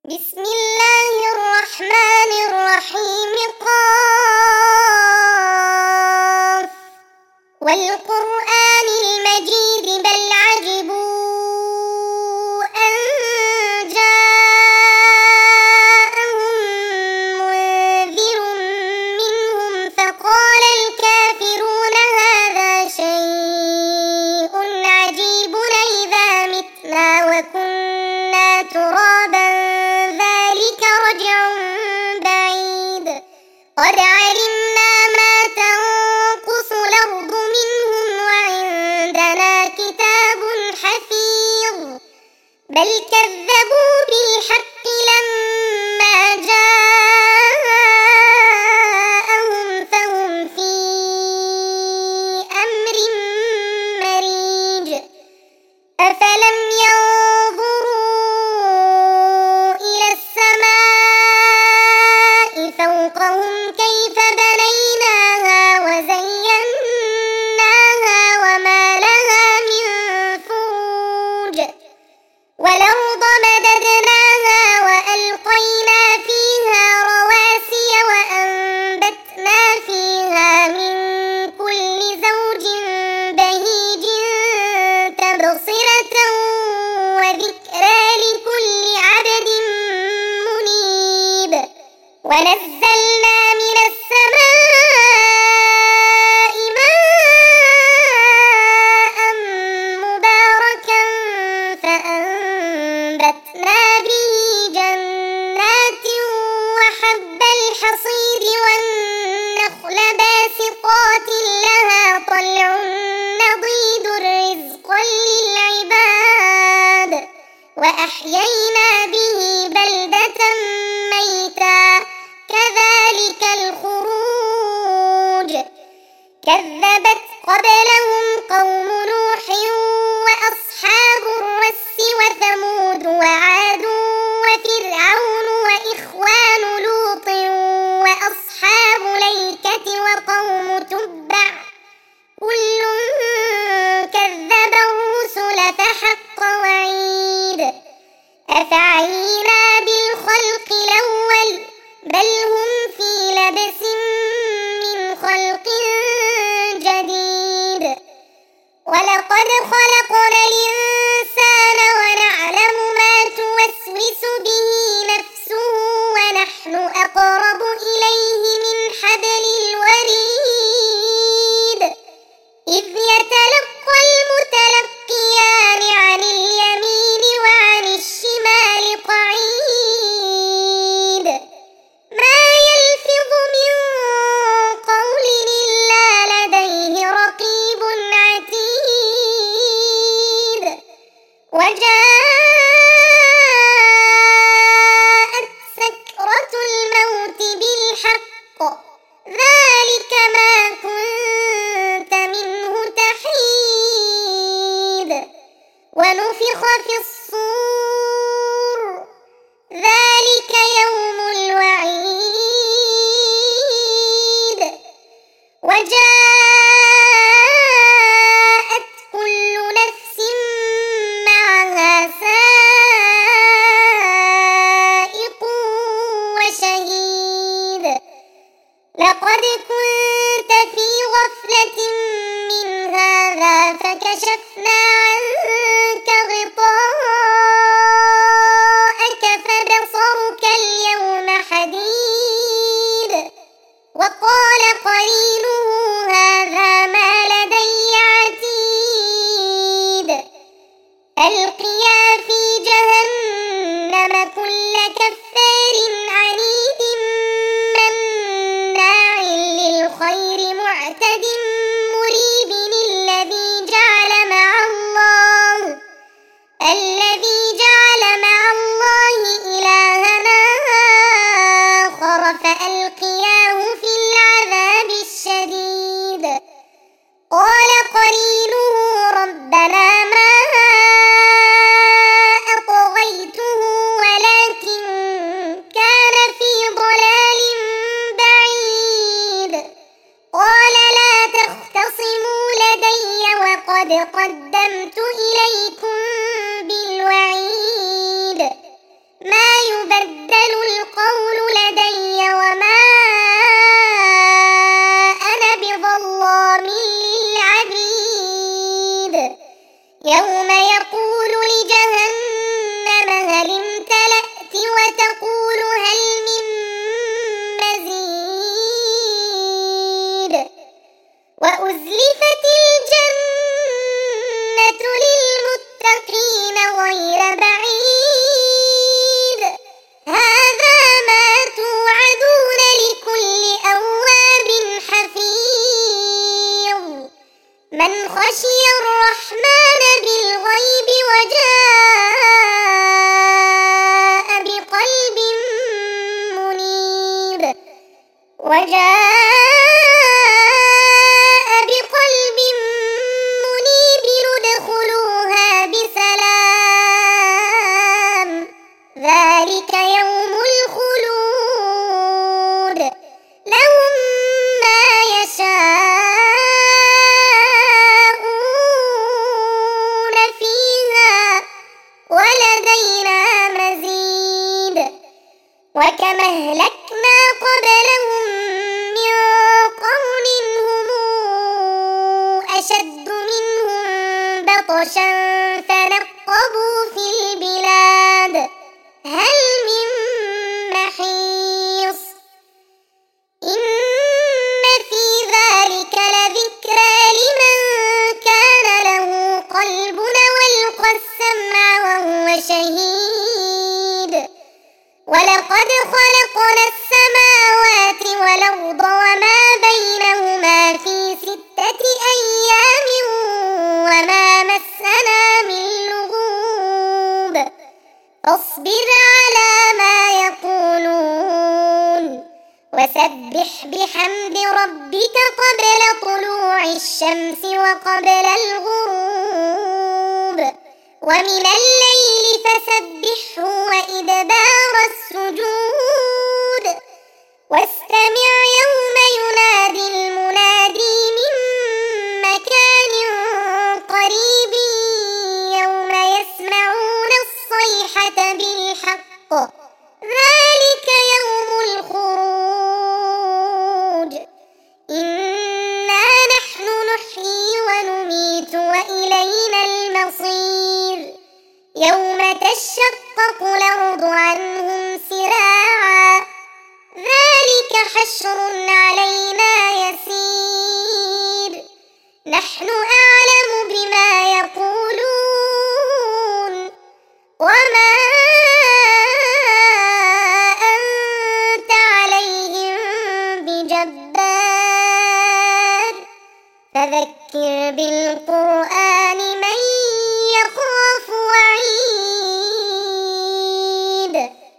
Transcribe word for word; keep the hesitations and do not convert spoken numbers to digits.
بسم الله الرحمن الرحيم. قاف والقرآن المجيد بل عجبوا أن جاءهم منذر منهم فقال الكافرون هذا شيء عجيب أإذا متنا وكنا ترابا قد علمنا ما تنقص الأرض منهم وعندنا كتاب حفيظ بل كذبوا بالحق لما جاءهم فهم في أمر مريج أفلم ينظروا إلى السماء فوقهم كيف بنيناها وزيناها وما لها من فروج والأرض مددناها وألقينا فيها رواسي وأنبتنا فيها من كل زوج بهيج تبصرة وذكرى لكل عبد منيب ونزلنا من السماء ماء مباركا فأنبتنا به جنات وحب الحصيد والنخل باسقات لها طلع نضيد رزقا للعباد وأحيينا به بلدة ميتا كذلك الخروج كذبت قبلهم قوم نوح وأصحاب الرس وثمود وعاد وفرعون وإخوان لوط وأصحاب الأيكة وقوم تبع كل كذب الرسل فحق وعيد أفعينا بالخلق الأول بل هم في لبس من خلق جديد ولقد خلقنا الإنسان ونعلم ما توسوس به نفسه ونحن أقرب إليه من حبل الوريد إذ يتلقى المتلقيان عن اليمين وعن الشمال قعيد ما يلفظ من قول إلا لديه رقيب عتيد وجاءت سكرة الموت بالحق ذلك ما كنت منه تحيد ونفخ في الصور ذلك يوم الوعيد وجاءت كل نفس معها سائق وشهيد لقد كنت في غفلة من هذا فكشفنا عنك غطاءك فبصرك اليوم حديد وقال قرينه هذا ما لدي عتيد ألقيا في جهنم كل كفار عنيد مناع للخير معتد مريب الذي جعل مع الله الذي جعل مع الله إلهنا آخر فألقياه في العذاب الشديد قال قرينه ربنا ما أطغيته ولكن يُبَدَّلُ الْقَوْلُ لَدَيَّ وَمَا أَنَا بِظَلَّامٍ لِّلْعَبِيدِ يَوْمَ يَقُولُ لِجَهَنَّمَ هَلِ امْتَلَأْتِ وَتَقُولُ هَلْ مِن مَّزِيدٍ وَأُزْلِفَتِ الْجَنَّةُ لِلْمُتَّقِينَ غَيْرَ بَعِيدٍ هَٰذَا مَا تُوعَدُونَ لِكُلِّ أَوَّابٍ حَفِيظٍ مَنْ خَشِيَ الرَّحْمَٰنَ بِالْغَيْبِ وَجَاءَ بِقَلْبٍ مُنِيبٍ وَجَاءَ بِقَلْبٍ مُنِيبٍ ادْخُلُوهَا بِسَلَامٍ ذَٰلِكَ يَوْمُ الْخُلُودِ لَهُم مَّا يَشَاءُونَ فِيهَا وَلَدَيْنَا مَزِيدٌ وَكَمْ أَهْلَكْنَا قَبْلَهُم مِّن قَرْنٍ هُمْ أَشَدُّ مِنْهُم بَطْشًا فَنَقَّبُوا فِي الْبِلَادِ هَلْ مِن مَّحِيصٍ إِنَّ فِي ذَٰلِكَ لَذِكْرَىٰ لِمَن كَانَ لَهُ قَلْبٌ وَأَلْقَى السَّمْعَ وَهُوَ شَهِيدٌ وَلَقَدْ خَلَقْنَا السَّمَاوَاتِ وَالْأَرْضَ وَمَا بَيْنَهُمَا فِي سِتَّةِ أَيَّامٍ وَمَا مَسَّنَا مِن لُّغُوبٍ فاصبر على ما يقولون وسبح بحمد ربك قبل طلوع الشمس وقبل الغروب ومن الليل فسبحه وإدبار السجود واستمع يوم ينادي المنادي من مكان قريب يوم يسمعون الصيحة بالحق ذلك يوم الخروج إنا نحن نحيي ونميت وإلينا المصير يوم تشقق الأرض عنهم سراعا ذلك حشر علينا يسير نحن أعلم بما يقولون وما أنت عليهم بجبار فذكر بالقرآن